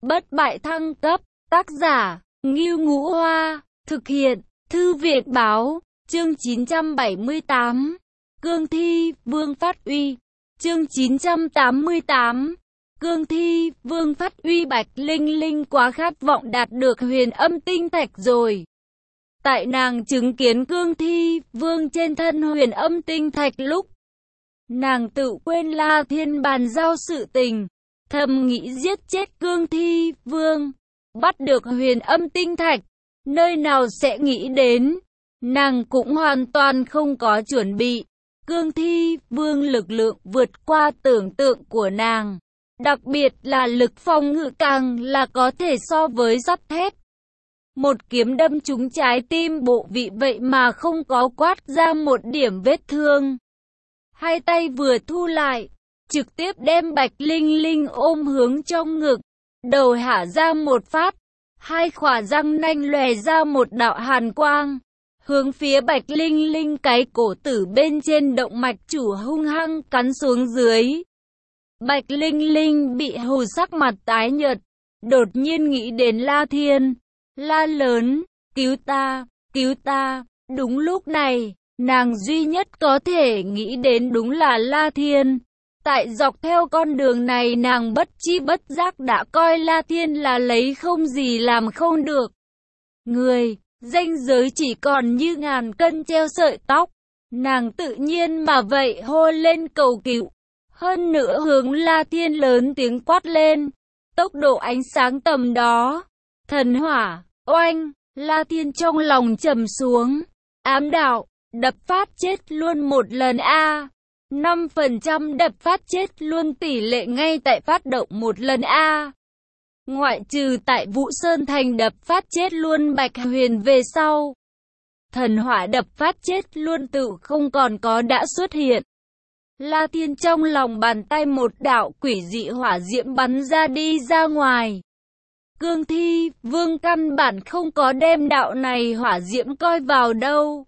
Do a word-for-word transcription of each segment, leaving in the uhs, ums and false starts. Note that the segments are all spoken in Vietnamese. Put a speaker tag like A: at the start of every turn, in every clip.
A: bất bại thăng cấp, tác giả, Ngưu Ngũ Hoa, thực hiện, Thư viện Báo, chương chín trăm bảy mươi tám, Cương Thi, Vương phát uy, chương chín trăm tám mươi tám, Cương Thi, Vương phát uy. Bạch Linh Linh quá khát vọng đạt được huyền âm tinh thạch rồi. Tại nàng chứng kiến Cương Thi, Vương trên thân huyền âm tinh thạch lúc, nàng tự quên La Thiên bàn giao sự tình, thầm nghĩ giết chết Cương Thi, Vương, bắt được huyền âm tinh thạch, nơi nào sẽ nghĩ đến, nàng cũng hoàn toàn không có chuẩn bị. Cương Thi, Vương lực lượng vượt qua tưởng tượng của nàng, đặc biệt là lực phòng ngự càng là có thể so với sắt thép. Một kiếm đâm trúng trái tim bộ vị vậy mà không có quát ra một điểm vết thương. Hai tay vừa thu lại, trực tiếp đem Bạch Linh Linh ôm hướng trong ngực, đầu hạ ra một phát, hai khỏa răng nanh lòe ra một đạo hàn quang, hướng phía Bạch Linh Linh cái cổ tử bên trên động mạch chủ hung hăng cắn xuống dưới. Bạch Linh Linh bị hù sắc mặt tái nhợt, đột nhiên nghĩ đến La Thiên, la lớn, cứu ta, cứu ta. Đúng lúc này, nàng duy nhất có thể nghĩ đến đúng là La Thiên. Tại dọc theo con đường này nàng bất chi bất giác đã coi La Thiên là lấy không gì làm không được. Người, ranh giới chỉ còn như ngàn cân treo sợi tóc. Nàng tự nhiên mà vậy hô lên cầu cứu. Hơn nữa hướng La Thiên lớn tiếng quát lên. Tốc độ ánh sáng tầm đó. Thần hỏa, oanh, La Thiên trong lòng trầm xuống. Ám đạo, đập phát chết luôn một lần a. năm phần trăm đập phát chết luôn tỷ lệ ngay tại phát động một lần a. Ngoại trừ tại Vũ Sơn Thành đập phát chết luôn Bạch Huyền về sau. Thần hỏa đập phát chết luôn tự không còn có đã xuất hiện. La Thiên trong lòng bàn tay một đạo quỷ dị hỏa diễm bắn ra đi ra ngoài. Cương Thi, Vương căn bản không có đem đạo này hỏa diễm coi vào đâu.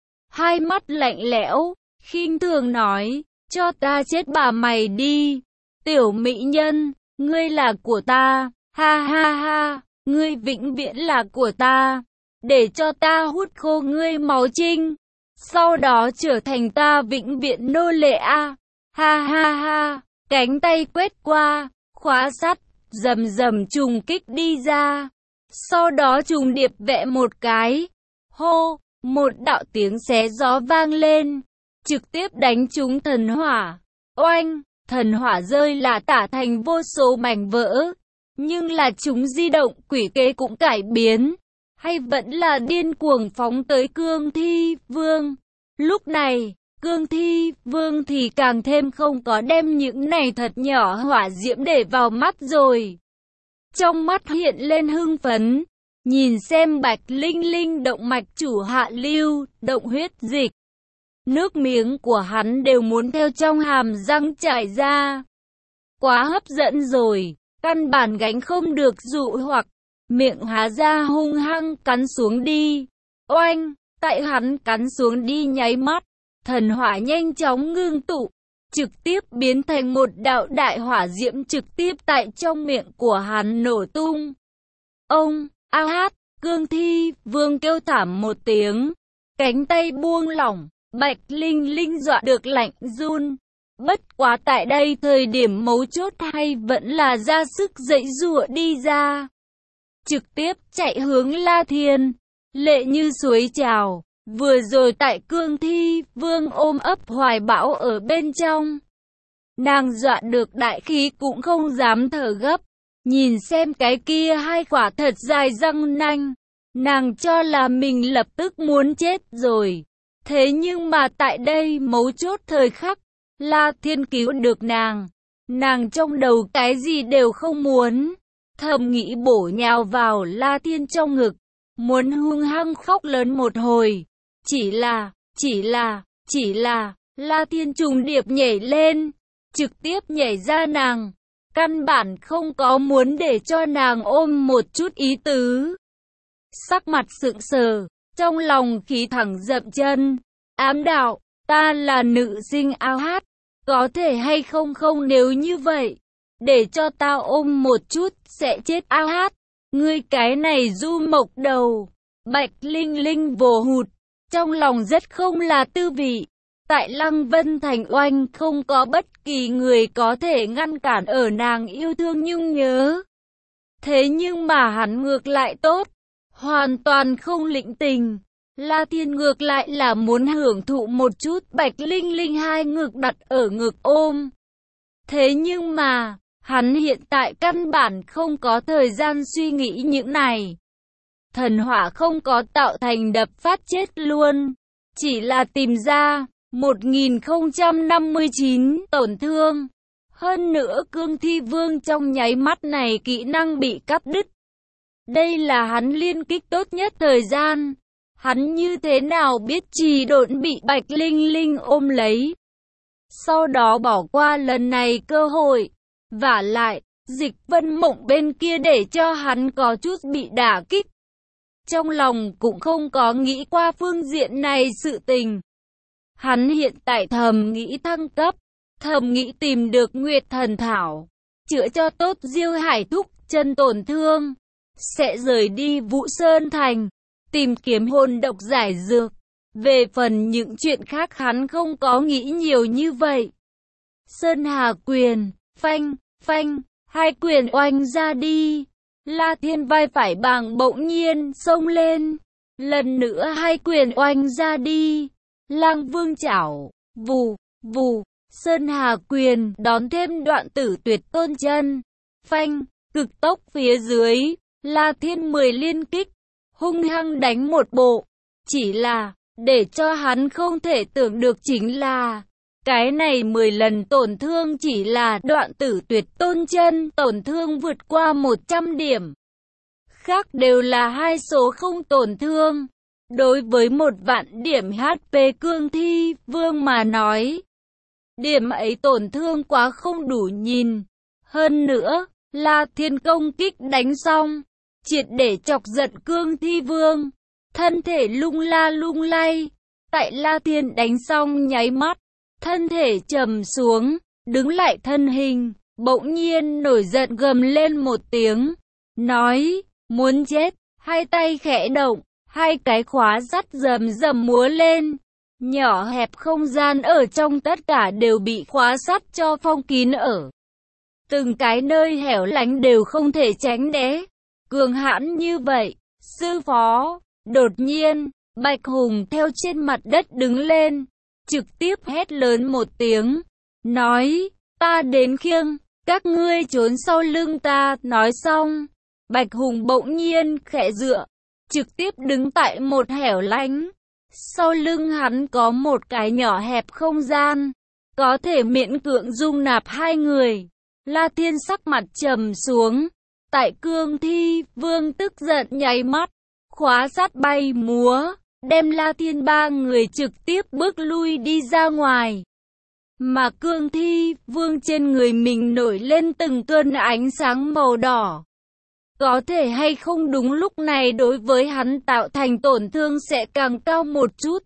A: Hai mắt lạnh lẽo, khinh thường nói, cho ta chết bà mày đi. Tiểu mỹ nhân, ngươi là của ta, ha ha ha, ngươi vĩnh viễn là của ta. Để cho ta hút khô ngươi máu trinh, sau đó trở thành ta vĩnh viễn nô lệ a. Ha ha ha, cánh tay quét qua, khóa sắt, rầm rầm trùng kích đi ra. Sau đó trùng điệp vẽ một cái, hô, một đạo tiếng xé gió vang lên, trực tiếp đánh trúng thần hỏa. Oanh, thần hỏa rơi là tả thành vô số mảnh vỡ. Nhưng là chúng di động quỷ kế cũng cải biến, hay vẫn là điên cuồng phóng tới Cương Thi, Vương. Lúc này, Cương Thi, Vương thì càng thêm không có đem những này thật nhỏ hỏa diễm để vào mắt rồi. Trong mắt hiện lên hưng phấn, nhìn xem Bạch Linh Linh động mạch chủ hạ lưu, động huyết dịch. Nước miếng của hắn đều muốn theo trong hàm răng chảy ra. Quá hấp dẫn rồi, căn bản gánh không được dụ hoặc, miệng há ra hung hăng cắn xuống đi. Oanh, tại hắn cắn xuống đi nháy mắt, thần hỏa nhanh chóng ngưng tụ, trực tiếp biến thành một đạo đại hỏa diễm trực tiếp tại trong miệng của hắn nổ tung. Ông, a hát, Cương Thi, Vương kêu thảm một tiếng, cánh tay buông lỏng, Bạch Linh Linh dọa được lạnh run. Bất quá tại đây thời điểm mấu chốt hay vẫn là ra sức dậy giụa đi ra. Trực tiếp chạy hướng La Thiên, lệ như suối trào. Vừa rồi tại Cương Thi, Vương ôm ấp hoài bão ở bên trong. Nàng dọa được đại khí cũng không dám thở gấp. Nhìn xem cái kia hai quả thật dài răng nanh. Nàng cho là mình lập tức muốn chết rồi. Thế nhưng mà tại đây mấu chốt thời khắc, La Thiên cứu được nàng. Nàng trong đầu cái gì đều không muốn. Thầm nghĩ bổ nhào vào La Thiên trong ngực. Muốn hung hăng khóc lớn một hồi. Chỉ là, chỉ là, chỉ là, La Thiên trùng điệp nhảy lên. Trực tiếp nhảy ra nàng. Căn bản không có muốn để cho nàng ôm một chút ý tứ. Sắc mặt sững sờ, trong lòng khí thẳng dậm chân. Ám đạo, ta là nữ sinh ao hát. Có thể hay không không nếu như vậy, để cho tao ôm một chút, sẽ chết a hát. Ngươi cái này du mộc đầu. Bạch Linh Linh vồ hụt, trong lòng rất không là tư vị. Tại Lăng Vân Thành oanh không có bất kỳ người có thể ngăn cản ở nàng yêu thương nhung nhớ. Thế nhưng mà hắn ngược lại tốt, hoàn toàn không lĩnh tình. La Thiên ngược lại là muốn hưởng thụ một chút. Bạch Linh Linh hai ngực đặt ở ngực ôm. Thế nhưng mà, hắn hiện tại căn bản không có thời gian suy nghĩ những này. Thần hỏa không có tạo thành đập phát chết luôn, chỉ là tìm ra một nghìn không trăm năm mươi chín tổn thương. Hơn nữa Cương Thi Vương trong nháy mắt này kỹ năng bị cắt đứt. Đây là hắn liên kích tốt nhất thời gian. Hắn như thế nào biết trì độn bị Bạch Linh Linh ôm lấy. Sau đó bỏ qua lần này cơ hội. Vả lại, Dịch Vân Mộng bên kia để cho hắn có chút bị đả kích. Trong lòng cũng không có nghĩ qua phương diện này sự tình. Hắn hiện tại thầm nghĩ thăng cấp, thầm nghĩ tìm được Nguyệt Thần Thảo, chữa cho tốt Diêu Hải Thúc chân tổn thương, sẽ rời đi Vũ Sơn Thành, tìm kiếm hồn độc giải dược. Về phần những chuyện khác hắn không có nghĩ nhiều như vậy. Sơn Hà quyền, phanh, phanh, hai quyền oanh ra đi. La Thiên vai phải bàng bỗng nhiên xông lên. Lần nữa hai quyền oanh ra đi. Lang Vương chảo, vù, vù. Sơn Hà quyền đón thêm đoạn tử tuyệt tôn chân. Phanh, cực tốc phía dưới. La Thiên mười liên kích, hung hăng đánh một bộ. Chỉ là, để cho hắn không thể tưởng được chính là, cái này mười lần tổn thương chỉ là đoạn tử tuyệt tôn chân, tổn thương vượt qua một trăm điểm. Khác đều là hai số không tổn thương. Đối với một vạn điểm hát pê Cương Thi Vương mà nói, điểm ấy tổn thương quá không đủ nhìn. Hơn nữa, La Thiên công kích đánh xong, triệt để chọc giận Cương Thi Vương. Thân thể lung la lung lay. Tại La Thiên đánh xong nháy mắt, thân thể trầm xuống, đứng lại thân hình, bỗng nhiên nổi giận gầm lên một tiếng, nói, muốn chết, hai tay khẽ động, hai cái khóa sắt rầm rầm múa lên. Nhỏ hẹp không gian ở trong tất cả đều bị khóa sắt cho phong kín ở. Từng cái nơi hẻo lánh đều không thể tránh né. Cường hãn như vậy, sư phó. Đột nhiên, Bạch Hùng theo trên mặt đất đứng lên, trực tiếp hét lớn một tiếng, nói, ta đến khiêng, các ngươi trốn sau lưng ta. Nói xong, Bạch Hùng bỗng nhiên khẽ dựa, trực tiếp đứng tại một hẻo lánh. Sau lưng hắn có một cái nhỏ hẹp không gian, có thể miễn cưỡng dung nạp hai người. La Thiên sắc mặt trầm xuống, tại Cương Thi Vương tức giận nháy mắt, khóa sắt bay múa, đem La Thiên ba người trực tiếp bước lui đi ra ngoài. Mà Cương Thi Vương trên người mình nổi lên từng cơn ánh sáng màu đỏ. Có thể hay không đúng lúc này đối với hắn tạo thành tổn thương sẽ càng cao một chút.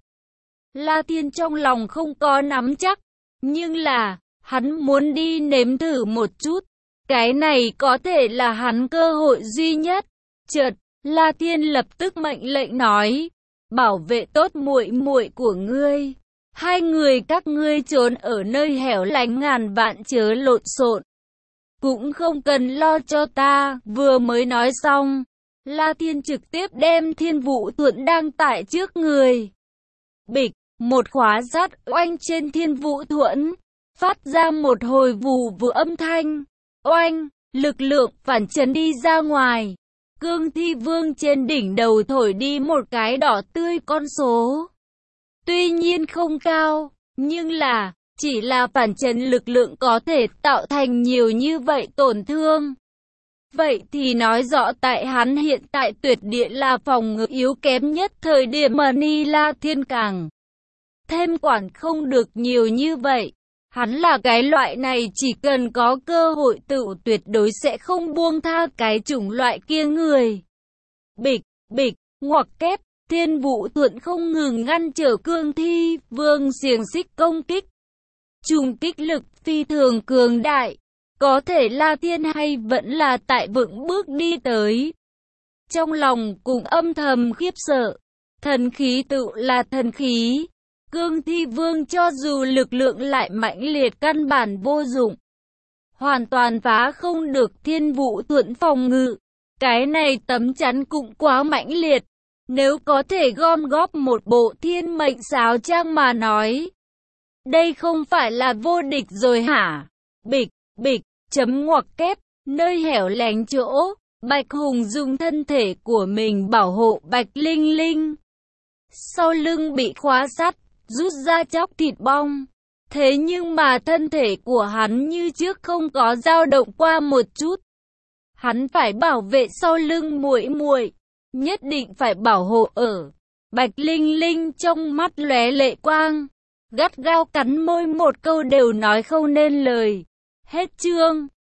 A: La Thiên trong lòng không có nắm chắc, nhưng là, hắn muốn đi nếm thử một chút. Cái này có thể là hắn cơ hội duy nhất. Chợt, La Thiên lập tức mệnh lệnh nói, bảo vệ tốt muội muội của ngươi. Hai người các ngươi trốn ở nơi hẻo lánh ngàn vạn chớ lộn xộn. Cũng không cần lo cho ta. Vừa mới nói xong, La Thiên trực tiếp đem Thiên Vũ Thuẫn đang tại trước người. Bịch, một khóa sắt oanh trên Thiên Vũ Thuẫn, phát ra một hồi vù vù âm thanh. Oanh, lực lượng phản chấn đi ra ngoài. Cương Thi Vương trên đỉnh đầu thổi đi một cái đỏ tươi con số. Tuy nhiên không cao, nhưng là, chỉ là phản chấn lực lượng có thể tạo thành nhiều như vậy tổn thương. Vậy thì nói rõ tại hắn hiện tại tuyệt địa là phòng ngự yếu kém nhất thời điểm mà Ni La Thiên càng thêm quản không được nhiều như vậy. Hắn là cái loại này chỉ cần có cơ hội tự tuyệt đối sẽ không buông tha cái chủng loại kia người. Bịch, bịch, ngoặc kép, Thiên Vũ Thuẫn không ngừng ngăn trở Cương Thi Vương xiềng xích công kích. Trùng kích lực phi thường cường đại. có thể là thiên hay vẫn là tại vững bước đi tới. Trong lòng cũng âm thầm khiếp sợ, thần khí tự là thần khí. Cương Thi Vương cho dù lực lượng lại mãnh liệt căn bản vô dụng. Hoàn toàn phá không được Thiên Vũ Thuẫn phòng ngự. Cái này tấm chắn cũng quá mãnh liệt. Nếu có thể gom góp một bộ thiên mệnh sáo trang mà nói. Đây không phải là vô địch rồi hả? Bịch, bịch, chấm ngoặc kép, nơi hẻo lánh chỗ. Bạch Hùng dùng thân thể của mình bảo hộ Bạch Linh Linh. Sau lưng bị khóa sắt, rút ra chóc thịt bong. Thế nhưng mà thân thể của hắn như trước không có dao động qua một chút. Hắn phải bảo vệ sau lưng muội muội, nhất định phải bảo hộ ở. Bạch Linh Linh trong mắt lóe lệ quang, gắt gao cắn môi, một câu đều nói không nên lời. Hết chương.